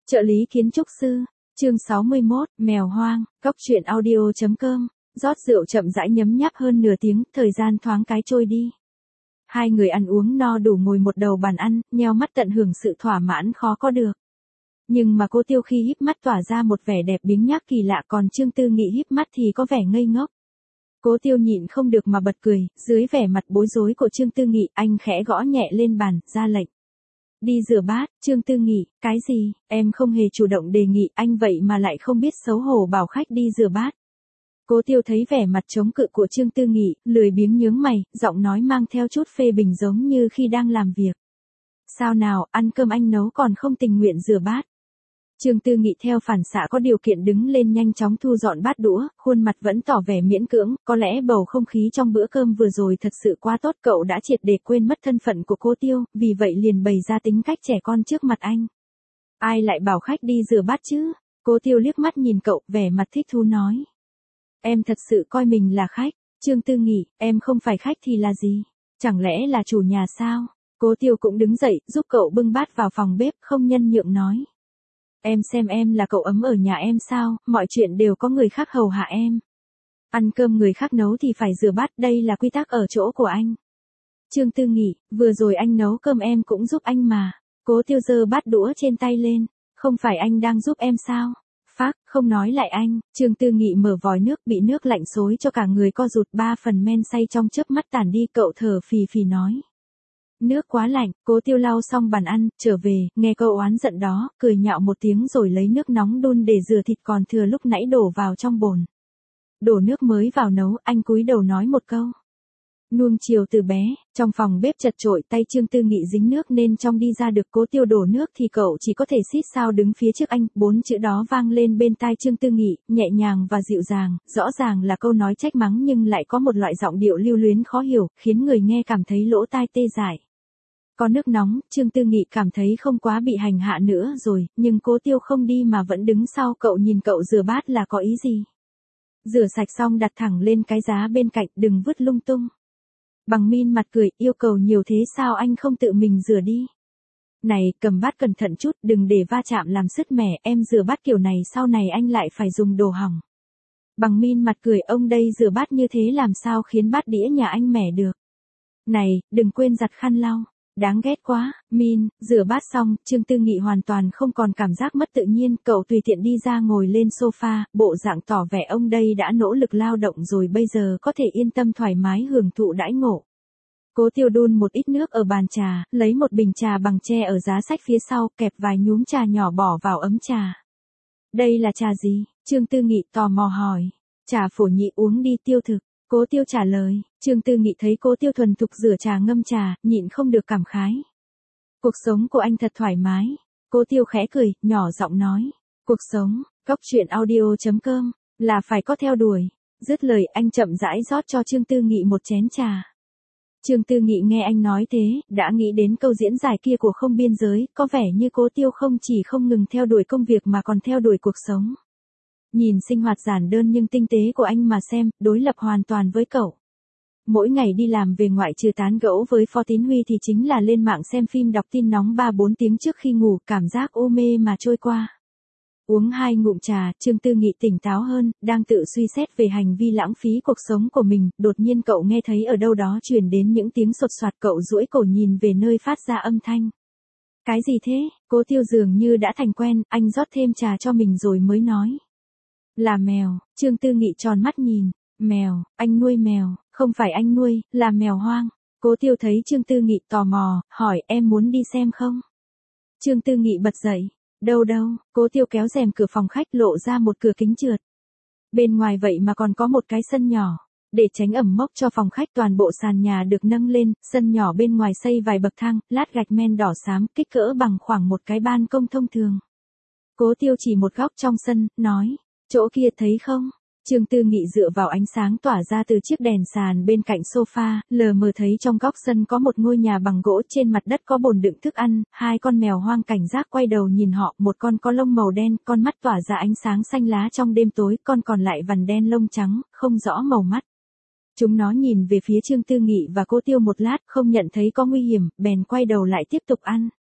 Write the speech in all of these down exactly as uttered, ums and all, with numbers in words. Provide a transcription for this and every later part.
Trợ lý kiến trúc sư, chương sáu mươi mốt, mèo hoang, cóc truyện audio chấm com, rót rượu chậm rãi nhấm nháp hơn nửa tiếng, thời gian thoáng cái trôi đi. Hai người ăn uống no đủ ngồi một đầu bàn ăn, nheo mắt tận hưởng sự thỏa mãn khó có được. Nhưng mà cô Tiêu khi híp mắt tỏa ra một vẻ đẹp biếng nhác kỳ lạ, còn Trương Tư Nghị híp mắt thì có vẻ ngây ngốc. Cố Tiêu nhịn không được mà bật cười, dưới vẻ mặt bối rối của Trương Tư Nghị, anh khẽ gõ nhẹ lên bàn, ra lệnh. Đi rửa bát. Trương Tư Nghị, cái gì, em không hề chủ động đề nghị, anh vậy mà lại không biết xấu hổ bảo khách đi rửa bát. Cố Tiêu thấy vẻ mặt chống cự của Trương Tư Nghị, lười biếng nhướng mày, giọng nói mang theo chút phê bình giống như khi đang làm việc. Sao nào, ăn cơm anh nấu còn không tình nguyện rửa bát. Trương Tư Nghị theo phản xạ có điều kiện đứng lên nhanh chóng thu dọn bát đũa, khuôn mặt vẫn tỏ vẻ miễn cưỡng, có lẽ bầu không khí trong bữa cơm vừa rồi thật sự quá tốt, cậu đã triệt để quên mất thân phận của Cố Tiêu, vì vậy liền bày ra tính cách trẻ con trước mặt anh. Ai lại bảo khách đi rửa bát chứ? Cố Tiêu liếc mắt nhìn cậu, vẻ mặt thích thú nói. Em thật sự coi mình là khách. Trương Tư Nghị, em không phải khách thì là gì? Chẳng lẽ là chủ nhà sao? Cố Tiêu cũng đứng dậy, giúp cậu bưng bát vào phòng bếp, không nhân nhượng nói. Em xem em là cậu ấm ở nhà em sao, mọi chuyện đều có người khác hầu hạ em. Ăn cơm người khác nấu thì phải rửa bát, đây là quy tắc ở chỗ của anh. Trương Tư Nghị, vừa rồi anh nấu cơm em cũng giúp anh mà. Cố Tiêu giơ bát đũa trên tay lên, không phải anh đang giúp em sao? Phác, không nói lại anh. Trương Tư Nghị mở vòi nước, bị nước lạnh xối cho cả người co rụt, ba phần men say trong chớp mắt tản đi, cậu thở phì phì nói. Nước quá lạnh. Cố Tiêu lau xong bàn ăn, trở về, nghe cậu oán giận đó, cười nhạo một tiếng rồi lấy nước nóng đun để rửa thịt còn thừa lúc nãy đổ vào trong bồn. Đổ nước mới vào nấu, anh cúi đầu nói một câu. Nuông chiều từ bé, trong phòng bếp chật chội, tay Trương Tư Nghị dính nước nên trong đi ra được. Cố Tiêu đổ nước thì cậu chỉ có thể xít sao đứng phía trước anh, bốn chữ đó vang lên bên tai Trương Tư Nghị, nhẹ nhàng và dịu dàng, rõ ràng là câu nói trách mắng nhưng lại có một loại giọng điệu lưu luyến khó hiểu, khiến người nghe cảm thấy lỗ tai tê dại. Có nước nóng, Trương Tư Nghị cảm thấy không quá bị hành hạ nữa rồi, nhưng Cố Tiêu không đi mà vẫn đứng sau cậu, nhìn cậu rửa bát là có ý gì? Rửa sạch xong đặt thẳng lên cái giá bên cạnh, đừng vứt lung tung. Bằng min mặt cười, yêu cầu nhiều thế sao anh không tự mình rửa đi? Này, cầm bát cẩn thận chút, đừng để va chạm làm sứt mẻ, em rửa bát kiểu này sau này anh lại phải dùng đồ hỏng. Bằng min mặt cười, ông đây rửa bát như thế làm sao khiến bát đĩa nhà anh mẻ được? Này, đừng quên giặt khăn lau. Đáng ghét quá. Min, rửa bát xong, Trương Tư Nghị hoàn toàn không còn cảm giác mất tự nhiên, cậu tùy tiện đi ra ngồi lên sofa, bộ dạng tỏ vẻ ông đây đã nỗ lực lao động rồi bây giờ có thể yên tâm thoải mái hưởng thụ đãi ngộ. Cố Tiêu đun một ít nước ở bàn trà, lấy một bình trà bằng tre ở giá sách phía sau, kẹp vài nhúm trà nhỏ bỏ vào ấm trà. Đây là trà gì? Trương Tư Nghị tò mò hỏi. Trà phổ nhị, uống đi tiêu thực. Cố Tiêu trả lời. Trương Tư Nghị thấy Cố Tiêu thuần thục rửa trà ngâm trà, nhịn không được cảm khái. Cuộc sống của anh thật thoải mái. Cố Tiêu khẽ cười, nhỏ giọng nói. Cuộc sống, cóc truyện audio chấm com, là phải có theo đuổi. Dứt lời anh chậm rãi rót cho Trương Tư Nghị một chén trà. Trương Tư Nghị nghe anh nói thế, đã nghĩ đến câu diễn giải kia của Không Biên Giới, có vẻ như Cố Tiêu không chỉ không ngừng theo đuổi công việc mà còn theo đuổi cuộc sống. Nhìn sinh hoạt giản đơn nhưng tinh tế của anh mà xem, đối lập hoàn toàn với cậu. Mỗi ngày đi làm về ngoại trừ tán gẫu với Phó Tín Huy thì chính là lên mạng xem phim đọc tin nóng ba bốn tiếng trước khi ngủ, cảm giác u mê mà trôi qua. Uống hai ngụm trà, Trương Tư Nghị tỉnh táo hơn, đang tự suy xét về hành vi lãng phí cuộc sống của mình, đột nhiên cậu nghe thấy ở đâu đó truyền đến những tiếng sột soạt, cậu duỗi cổ nhìn về nơi phát ra âm thanh. Cái gì thế? Cố Tiêu dường như đã thành quen, anh rót thêm trà cho mình rồi mới nói. Là mèo. Trương Tư Nghị tròn mắt nhìn. Mèo, anh nuôi mèo? Không phải anh nuôi, là mèo hoang. Cố Tiêu thấy Trương Tư Nghị tò mò, hỏi em muốn đi xem không? Trương Tư Nghị bật dậy. Đâu đâu? Cố Tiêu kéo rèm cửa phòng khách lộ ra một cửa kính trượt. Bên ngoài vậy mà còn có một cái sân nhỏ. Để tránh ẩm mốc cho phòng khách, toàn bộ sàn nhà được nâng lên, sân nhỏ bên ngoài xây vài bậc thang, lát gạch men đỏ xám, kích cỡ bằng khoảng một cái ban công thông thường. Cố Tiêu chỉ một góc trong sân, nói. Chỗ kia thấy không? Trương Tư Nghị dựa vào ánh sáng tỏa ra từ chiếc đèn sàn bên cạnh sofa, lờ mờ thấy trong góc sân có một ngôi nhà bằng gỗ, trên mặt đất có bồn đựng thức ăn, hai con mèo hoang cảnh giác quay đầu nhìn họ, một con có lông màu đen, con mắt tỏa ra ánh sáng xanh lá trong đêm tối, con còn lại vằn đen lông trắng, không rõ màu mắt. Chúng nó nhìn về phía Trương Tư Nghị và Cố Tiêu một lát, không nhận thấy có nguy hiểm, bèn quay đầu lại tiếp tục ăn.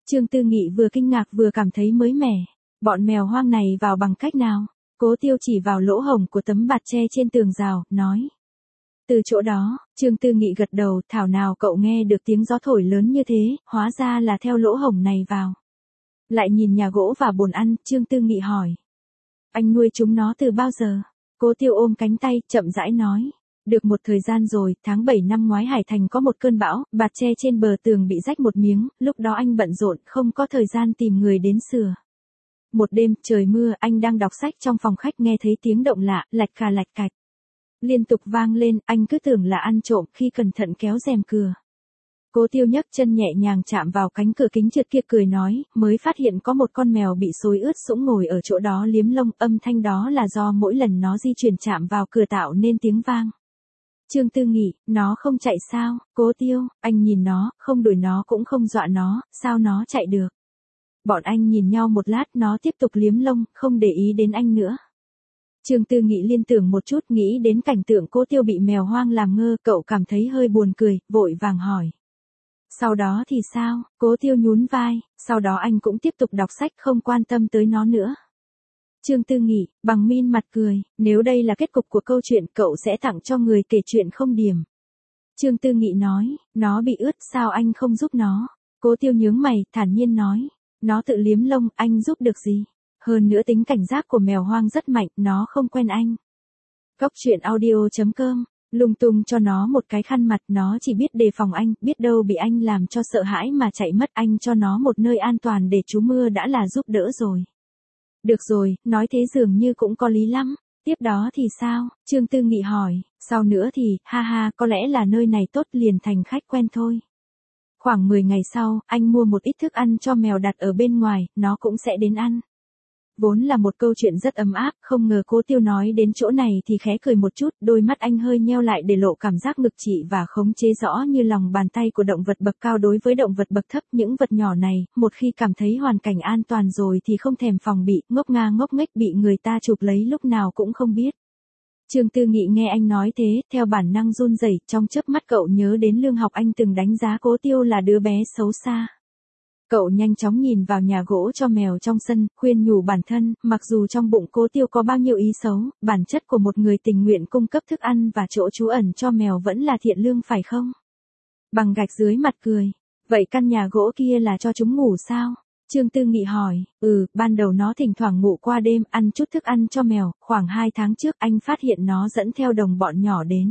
Trương Tư Nghị vừa kinh ngạc vừa cảm thấy mới mẻ. Bọn mèo hoang này vào bằng cách nào? Cố Tiêu chỉ vào lỗ hổng của tấm bạt tre trên tường rào, nói. Từ chỗ đó, Trương Tư Nghị gật đầu, thảo nào cậu nghe được tiếng gió thổi lớn như thế, hóa ra là theo lỗ hổng này vào. Lại nhìn nhà gỗ và bồn ăn, Trương Tư Nghị hỏi. Anh nuôi chúng nó từ bao giờ? Cố Tiêu ôm cánh tay, chậm rãi nói. Được một thời gian rồi, tháng bảy năm ngoái Hải Thành có một cơn bão, bạt tre trên bờ tường bị rách một miếng, lúc đó anh bận rộn, không có thời gian tìm người đến sửa. Một đêm, trời mưa, anh đang đọc sách trong phòng khách nghe thấy tiếng động lạ, lạch cà lạch cạch. Liên tục vang lên, anh cứ tưởng là ăn trộm, khi cẩn thận kéo rèm cửa. Cố Tiêu nhấc chân nhẹ nhàng chạm vào cánh cửa kính trượt kia cười nói, mới phát hiện có một con mèo bị xối ướt sũng ngồi ở chỗ đó liếm lông, âm thanh đó là do mỗi lần nó di chuyển chạm vào cửa tạo nên tiếng vang. Trương Tư Nghị, nó không chạy sao? Cố Tiêu, anh nhìn nó, không đuổi nó cũng không dọa nó, sao nó chạy được? Bọn anh nhìn nhau một lát, nó tiếp tục liếm lông, không để ý đến anh nữa. Trương Tư Nghị liên tưởng một chút, nghĩ đến cảnh tượng Cố Tiêu bị mèo hoang làm ngơ, cậu cảm thấy hơi buồn cười, vội vàng hỏi. Sau đó thì sao? Cố Tiêu nhún vai, sau đó anh cũng tiếp tục đọc sách, không quan tâm tới nó nữa. Trương Tư Nghị, bằng min mặt cười, nếu đây là kết cục của câu chuyện cậu sẽ tặng cho người kể chuyện không điểm. Trương Tư Nghị nói, nó bị ướt sao anh không giúp nó? Cố Tiêu nhướng mày, thản nhiên nói, nó tự liếm lông, anh giúp được gì? Hơn nữa tính cảnh giác của mèo hoang rất mạnh, nó không quen anh. Cóc truyện audio chấm com, lung tung cho nó một cái khăn mặt, nó chỉ biết đề phòng anh, biết đâu bị anh làm cho sợ hãi mà chạy mất, anh cho nó một nơi an toàn để trú mưa đã là giúp đỡ rồi. Được rồi, nói thế dường như cũng có lý lắm. Tiếp đó thì sao? Trương Tư Nghị hỏi, sau nữa thì, ha ha, có lẽ là nơi này tốt liền thành khách quen thôi. Khoảng mười ngày sau, anh mua một ít thức ăn cho mèo đặt ở bên ngoài, nó cũng sẽ đến ăn. Vốn là một câu chuyện rất ấm áp, không ngờ Cố Tiêu nói đến chỗ này thì khẽ cười một chút, đôi mắt anh hơi nheo lại để lộ cảm giác ngực trị và khống chế rõ như lòng bàn tay của động vật bậc cao đối với động vật bậc thấp. Những vật nhỏ này, một khi cảm thấy hoàn cảnh an toàn rồi thì không thèm phòng bị, ngốc nga ngốc nghếch bị người ta chụp lấy lúc nào cũng không biết. Trương Tư Nghị nghe anh nói thế, theo bản năng run rẩy, trong chớp mắt cậu nhớ đến Lương Học Anh từng đánh giá Cố Tiêu là đứa bé xấu xa. Cậu nhanh chóng nhìn vào nhà gỗ cho mèo trong sân, khuyên nhủ bản thân, mặc dù trong bụng Cố Tiêu có bao nhiêu ý xấu, bản chất của một người tình nguyện cung cấp thức ăn và chỗ trú ẩn cho mèo vẫn là thiện lương phải không? Bằng gạch dưới mặt cười, vậy căn nhà gỗ kia là cho chúng ngủ sao? Trương Tư Nghị hỏi, ừ, ban đầu nó thỉnh thoảng ngủ qua đêm, ăn chút thức ăn cho mèo, khoảng hai tháng trước anh phát hiện nó dẫn theo đồng bọn nhỏ đến.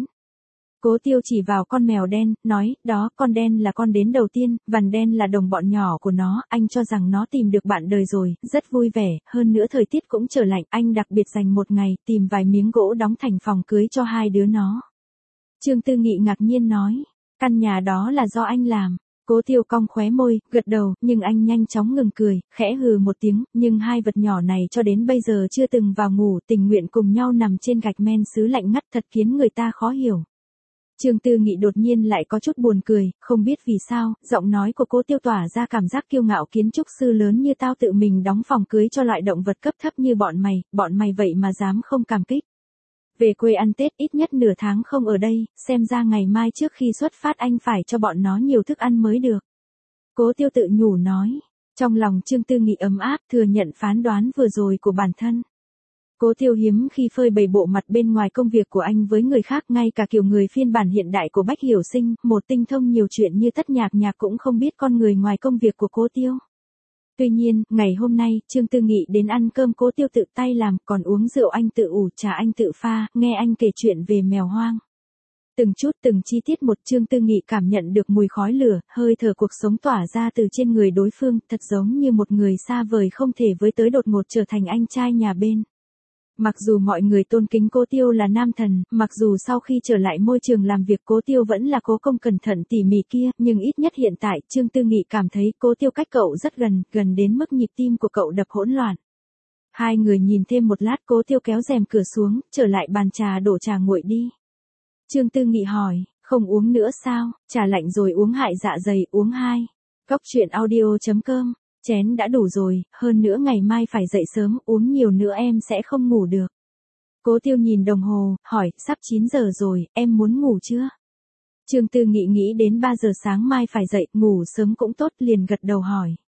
Cố Tiêu chỉ vào con mèo đen, nói, đó, con đen là con đến đầu tiên, vằn đen là đồng bọn nhỏ của nó, anh cho rằng nó tìm được bạn đời rồi, rất vui vẻ, hơn nữa thời tiết cũng trở lạnh, anh đặc biệt dành một ngày, tìm vài miếng gỗ đóng thành phòng cưới cho hai đứa nó. Trương Tư Nghị ngạc nhiên nói, căn nhà đó là do anh làm. Cố Tiêu cong khóe môi, gật đầu, nhưng anh nhanh chóng ngừng cười, khẽ hừ một tiếng, nhưng hai vật nhỏ này cho đến bây giờ chưa từng vào ngủ, tình nguyện cùng nhau nằm trên gạch men sứ lạnh ngắt thật khiến người ta khó hiểu. Trương Tư Nghị đột nhiên lại có chút buồn cười, không biết vì sao, giọng nói của Cố Tiêu tỏa ra cảm giác kiêu ngạo, kiến trúc sư lớn như tao tự mình đóng phòng cưới cho loại động vật cấp thấp như bọn mày, bọn mày vậy mà dám không cảm kích. Về quê ăn Tết ít nhất nửa tháng không ở đây, xem ra ngày mai trước khi xuất phát anh phải cho bọn nó nhiều thức ăn mới được. Cố Tiêu tự nhủ nói, trong lòng Trương Tư Nghị ấm áp thừa nhận phán đoán vừa rồi của bản thân. Cố Tiêu hiếm khi phơi bày bộ mặt bên ngoài công việc của anh với người khác, ngay cả kiểu người phiên bản hiện đại của Bách Hiểu Sinh, một tinh thông nhiều chuyện như Tất Nhạc Nhạc cũng không biết con người ngoài công việc của Cố Tiêu. Tuy nhiên, ngày hôm nay, Trương Tư Nghị đến ăn cơm Cố Tiêu tự tay làm, còn uống rượu anh tự ủ, trà anh tự pha, nghe anh kể chuyện về mèo hoang. Từng chút từng chi tiết một, Trương Tư Nghị cảm nhận được mùi khói lửa, hơi thở cuộc sống tỏa ra từ trên người đối phương, thật giống như một người xa vời không thể với tới đột ngột trở thành anh trai nhà bên. Mặc dù mọi người tôn kính Cố Tiêu là nam thần, mặc dù sau khi trở lại môi trường làm việc Cố Tiêu vẫn là cố công cẩn thận tỉ mỉ kia, nhưng ít nhất hiện tại Trương Tư Nghị cảm thấy Cố Tiêu cách cậu rất gần, gần đến mức nhịp tim của cậu đập hỗn loạn. Hai người nhìn thêm một lát, Cố Tiêu kéo rèm cửa xuống, trở lại bàn trà đổ trà nguội đi. Trương Tư Nghị hỏi, không uống nữa sao? Trà lạnh rồi uống hại dạ dày, uống hai. Cóc truyện audio chấm com, chén đã đủ rồi, hơn nữa ngày mai phải dậy sớm, uống nhiều nữa em sẽ không ngủ được. Cố Tiêu nhìn đồng hồ, hỏi, sắp chín giờ rồi, em muốn ngủ chưa? Trương Tư Nghị nghĩ đến ba giờ sáng mai phải dậy, ngủ sớm cũng tốt, liền gật đầu hỏi.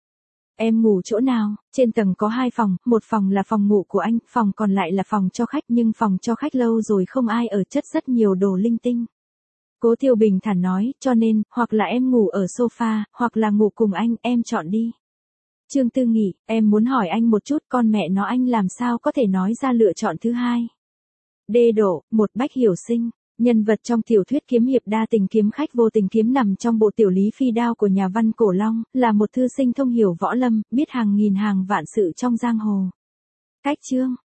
Em ngủ chỗ nào? Trên tầng có hai phòng, một phòng là phòng ngủ của anh, phòng còn lại là phòng cho khách, nhưng phòng cho khách lâu rồi không ai ở, chất rất nhiều đồ linh tinh. Cố Thiều bình thản nói, cho nên, hoặc là em ngủ ở sofa, hoặc là ngủ cùng anh, em chọn đi. Trương Tư Nghị, em muốn hỏi anh một chút, con mẹ nó anh làm sao có thể nói ra lựa chọn thứ hai. Đê độ, một Bách Hiểu Sinh. Nhân vật trong tiểu thuyết kiếm hiệp đa tình kiếm khách vô tình kiếm nằm trong bộ tiểu lý phi đao của nhà văn Cổ Long, là một thư sinh thông hiểu võ lâm, biết hàng nghìn hàng vạn sự trong giang hồ. Cách chương